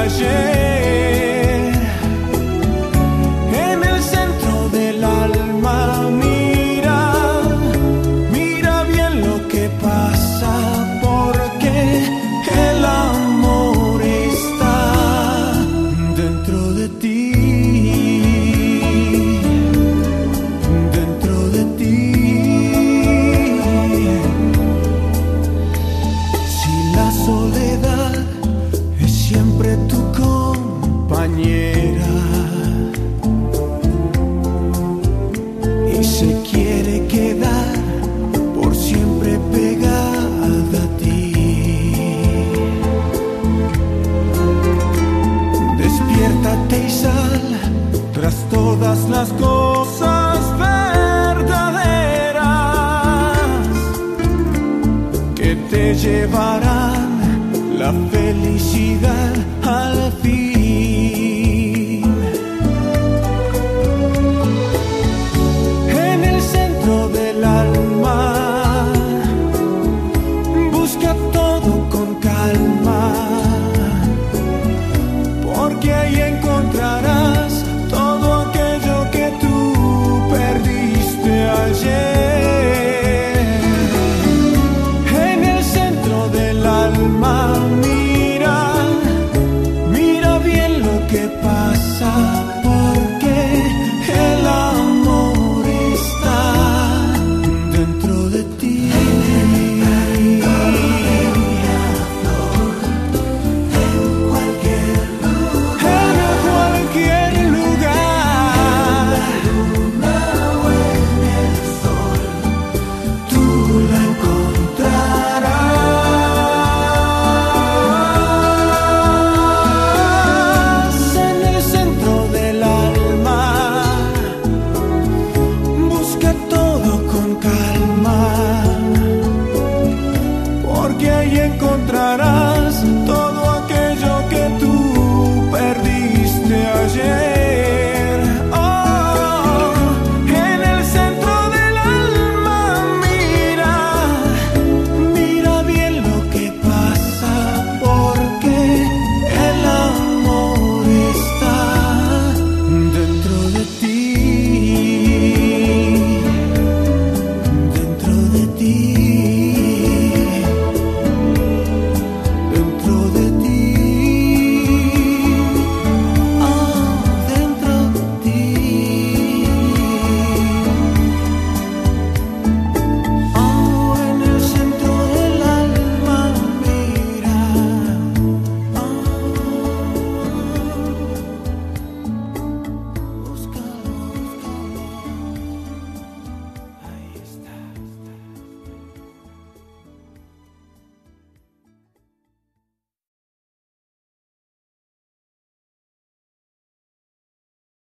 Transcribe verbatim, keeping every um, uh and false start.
ayer. En el centro del alma mira, mira bien lo que pasa, porque el amor está dentro de ti. Dentro de ti. Si la soledad es siempre tu compañera y se quiere quedar por siempre pegada a ti, despiértate y sal tras todas las cosas verdaderas que te llevarán la felicidad al fin. En el centro del alma busca todo con calma, porque hay